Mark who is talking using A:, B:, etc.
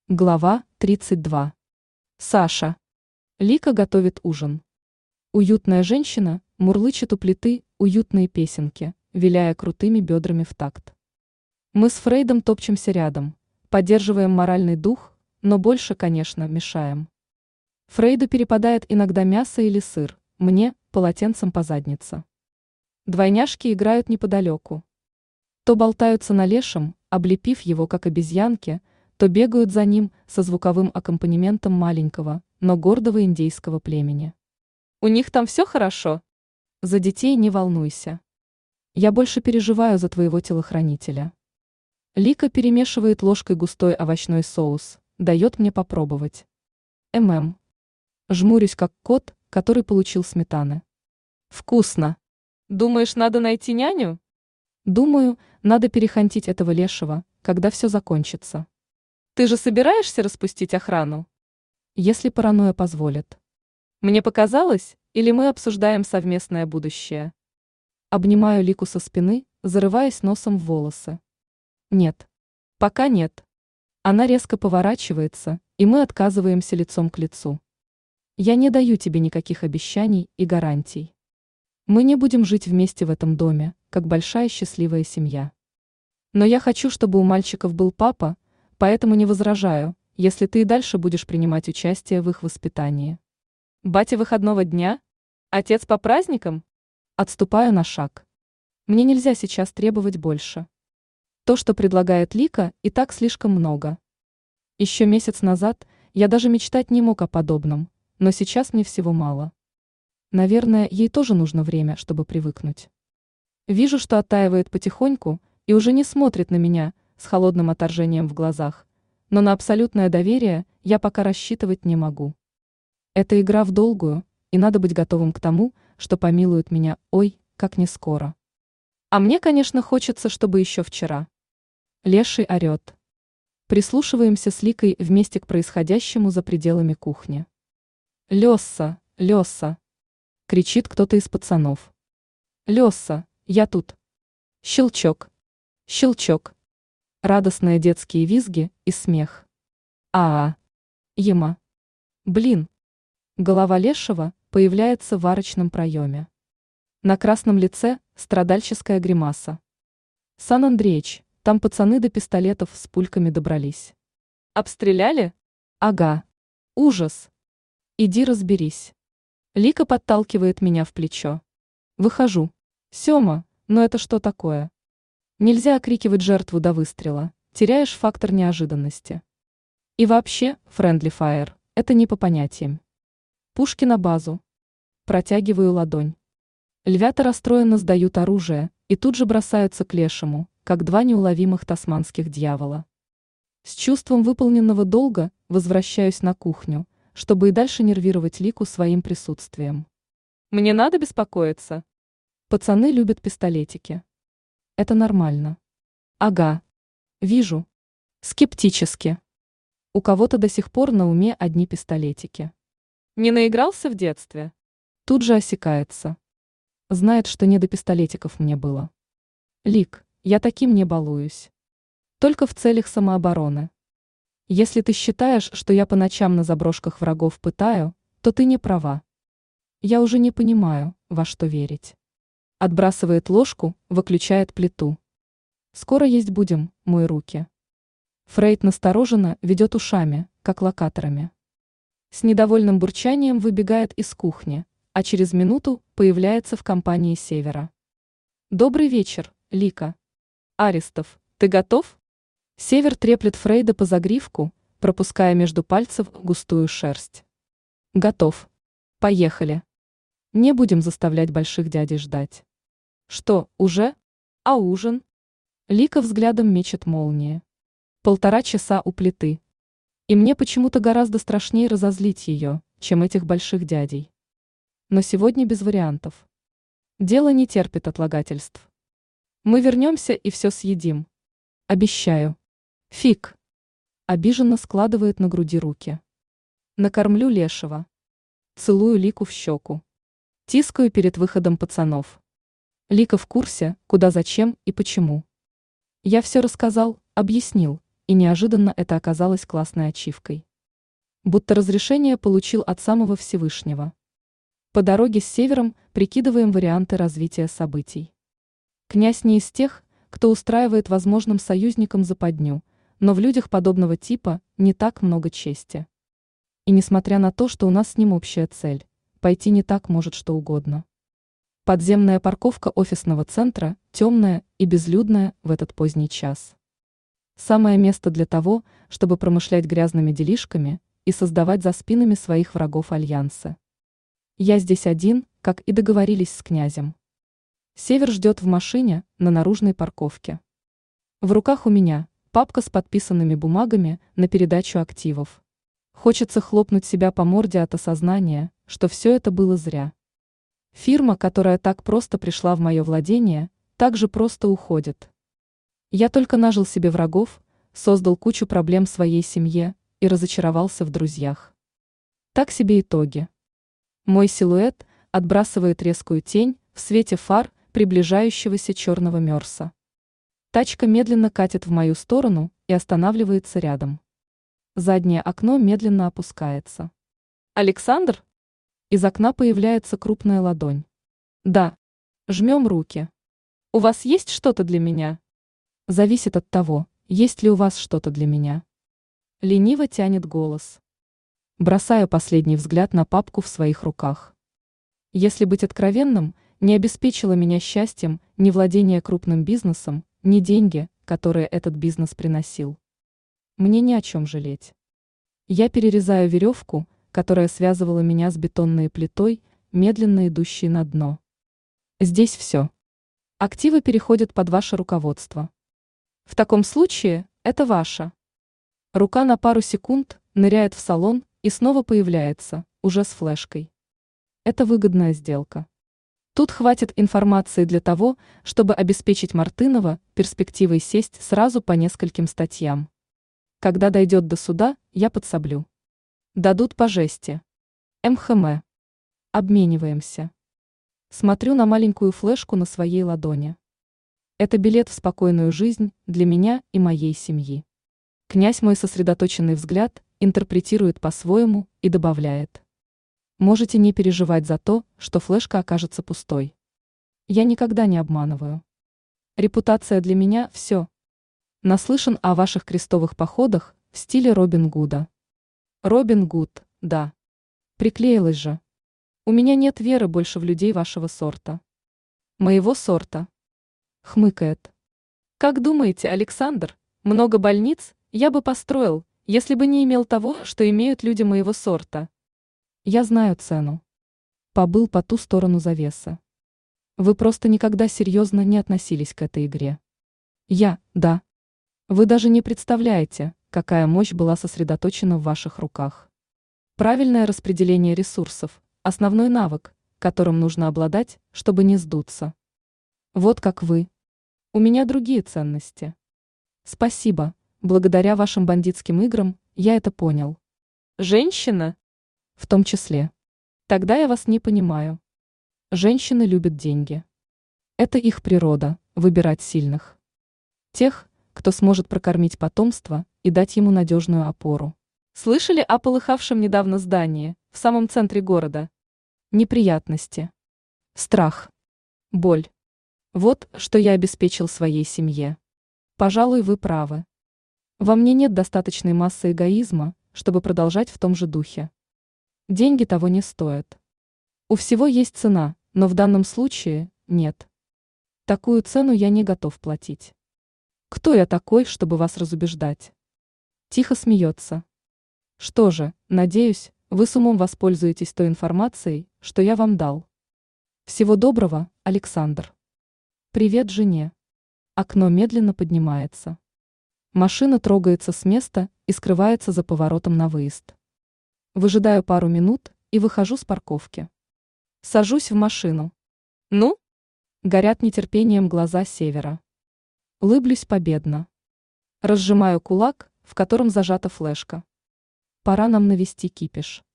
A: Глава 32. Саша. Лика готовит ужин. Уютная женщина мурлычет у плиты уютные песенки, виляя крутыми бедрами в такт. Мы с Фрейдом топчемся рядом, поддерживаем моральный дух, но больше, конечно, мешаем. Фрейду перепадает иногда мясо или сыр, мне – полотенцем по заднице. Двойняшки играют неподалеку. То болтаются на лешем, облепив его как обезьянки, то бегают за ним со звуковым аккомпанементом маленького, но гордого индейского племени. У них там все хорошо? За детей не волнуйся. Я больше переживаю за твоего телохранителя. Лика перемешивает ложкой густой овощной соус, дает мне попробовать. Жмурюсь как кот, который получил сметаны. Вкусно. Думаешь, надо найти няню? Думаю, надо перехантить этого лешего, когда все закончится. Ты же собираешься распустить охрану? Если паранойя позволит. Мне показалось, или мы обсуждаем совместное будущее? Обнимаю Лику со спины, зарываясь носом в волосы. Нет. Пока нет. Она резко поворачивается, и мы отказываемся лицом к лицу. Я не даю тебе никаких обещаний и гарантий. Мы не будем жить вместе в этом доме, как большая счастливая семья. Но я хочу, чтобы у мальчиков был папа, поэтому не возражаю, если ты и дальше будешь принимать участие в их воспитании. Батя выходного дня? Отец по праздникам? Отступаю на шаг. Мне нельзя сейчас требовать больше. То, что предлагает Лика, и так слишком много. Еще месяц назад я даже мечтать не мог о подобном, но сейчас мне всего мало. Наверное, ей тоже нужно время, чтобы привыкнуть. Вижу, что оттаивает потихоньку и уже не смотрит на меня с холодным отторжением в глазах, но на абсолютное доверие я пока рассчитывать не могу. Это игра в долгую, и надо быть готовым к тому, что помилуют меня, ой, как не скоро. А мне, конечно, хочется, чтобы еще вчера. Леший орет. Прислушиваемся с Ликой вместе к происходящему за пределами кухни. «Лёса, Лёса!» — кричит кто-то из пацанов. «Лёса, я тут!» Щелчок. Щелчок. Радостные детские визги и смех. Ема. Блин. Голова лешего появляется в арочном проеме. На красном лице страдальческая гримаса. Сан Андреич, там пацаны до пистолетов с пульками добрались. Обстреляли? Ага. Ужас. Иди разберись. Лика подталкивает меня в плечо. Выхожу. Сёма, но это что такое? Нельзя окрикивать жертву до выстрела, теряешь фактор неожиданности. И вообще, friendly fire, это не по понятиям. Пушки на базу. Протягиваю ладонь. Львята расстроенно сдают оружие и тут же бросаются к лешему, как два неуловимых тасманских дьявола. С чувством выполненного долга возвращаюсь на кухню, чтобы и дальше нервировать Лику своим присутствием. Мне надо беспокоиться. Пацаны любят пистолетики. Это нормально. Ага. Вижу. Скептически. У кого-то до сих пор на уме одни пистолетики. Не наигрался в детстве? Тут же осекается. Знает, что не до пистолетиков мне было. Лик, я таким не балуюсь. Только в целях самообороны. Если ты считаешь, что я по ночам на заброшках врагов пытаю, то ты не права. Я уже не понимаю, во что верить. Отбрасывает ложку, выключает плиту. Скоро есть будем, мой руки. Фрейд настороженно ведет ушами, как локаторами. С недовольным бурчанием выбегает из кухни, а через минуту появляется в компании Севера. Добрый вечер, Лика. Аристов, ты готов? Север треплет Фрейда по загривку, пропуская между пальцев густую шерсть. Готов. Поехали. Не будем заставлять больших дядей ждать. Что, уже? А ужин? Лика взглядом мечет молнии. 1,5 часа у плиты. И мне почему-то гораздо страшнее разозлить ее, чем этих больших дядей. Но сегодня без вариантов. Дело не терпит отлагательств. Мы вернемся и все съедим. Обещаю. Фиг. Обиженно складывает на груди руки. Накормлю лешего. Целую Лику в щеку. Тискаю перед выходом пацанов. Лика в курсе, куда, зачем и почему. Я все рассказал, объяснил, и неожиданно это оказалось классной ачивкой. Будто разрешение получил от самого Всевышнего. По дороге с Севером прикидываем варианты развития событий. Князь не из тех, кто устраивает возможным союзникам западню, но в людях подобного типа не так много чести. И несмотря на то, что у нас с ним общая цель, пойти не так может что угодно. Подземная парковка офисного центра темная и безлюдная в этот поздний час. Самое место для того, чтобы промышлять грязными делишками и создавать за спинами своих врагов альянсы. Я здесь один, как и договорились с князем. Север ждет в машине на наружной парковке. В руках у меня папка с подписанными бумагами на передачу активов. Хочется хлопнуть себя по морде от осознания, что все это было зря. Фирма, которая так просто пришла в мое владение, так же просто уходит. Я только нажил себе врагов, создал кучу проблем своей семье и разочаровался в друзьях. Так себе итоги. Мой силуэт отбрасывает резкую тень в свете фар приближающегося черного мерса. Тачка медленно катит в мою сторону и останавливается рядом. Заднее окно медленно опускается. «Александр?» Из окна появляется крупная ладонь. «Да». Жмем руки. «У вас есть что-то для меня?» «Зависит от того, есть ли у вас что-то для меня». Лениво тянет голос. Бросаю последний взгляд на папку в своих руках. Если быть откровенным, не обеспечило меня счастьем ни владение крупным бизнесом, ни деньги, которые этот бизнес приносил. Мне не о чем жалеть. Я перерезаю веревку, которая связывала меня с бетонной плитой, медленно идущей на дно. Здесь все. Активы переходят под ваше руководство. В таком случае это ваше. Рука на пару секунд ныряет в салон и снова появляется, уже с флешкой. Это выгодная сделка. Тут хватит информации для того, чтобы обеспечить Мартынова перспективой сесть сразу по нескольким статьям. Когда дойдет до суда, я подсоблю. Дадут по жести. МХМ. Обмениваемся. Смотрю на маленькую флешку на своей ладони. Это билет в спокойную жизнь для меня и моей семьи. Князь мой сосредоточенный взгляд интерпретирует по-своему и добавляет. Можете не переживать за то, что флешка окажется пустой. Я никогда не обманываю. Репутация для меня – все. Наслышан о ваших крестовых походах в стиле Робин Гуда. Робин Гуд, да. Приклеилась же. У меня нет веры больше в людей вашего сорта. Моего сорта. Хмыкает. Как думаете, Александр, много больниц я бы построил, если бы не имел того, что имеют люди моего сорта? Я знаю цену. Побыл по ту сторону завесы. Вы просто никогда серьезно не относились к этой игре. Да. Вы даже не представляете, какая мощь была сосредоточена в ваших руках. Правильное распределение ресурсов – основной навык, которым нужно обладать, чтобы не сдуться. Вот как вы. У меня другие ценности. Спасибо, благодаря вашим бандитским играм я это понял. Женщина? В том числе. Тогда я вас не понимаю. Женщины любят деньги. Это их природа – выбирать сильных. Тех, кто сможет прокормить потомство и дать ему надежную опору. Слышали о полыхавшем недавно здании в самом центре города? Неприятности. Страх. Боль. Вот что я обеспечил своей семье. Пожалуй, вы правы. Во мне нет достаточной массы эгоизма, чтобы продолжать в том же духе. Деньги того не стоят. У всего есть цена, но в данном случае нет. Такую цену я не готов платить. Кто я такой, чтобы вас разубеждать? Тихо смеется. Что же, надеюсь, вы с умом воспользуетесь той информацией, что я вам дал. Всего доброго, Александр. Привет жене. Окно медленно поднимается. Машина трогается с места и скрывается за поворотом на выезд. Выжидаю пару минут и выхожу с парковки. Сажусь в машину. Ну? Горят нетерпением глаза Севера. Улыблюсь победно. Разжимаю кулак, в котором зажата флешка. Пора нам навести кипиш.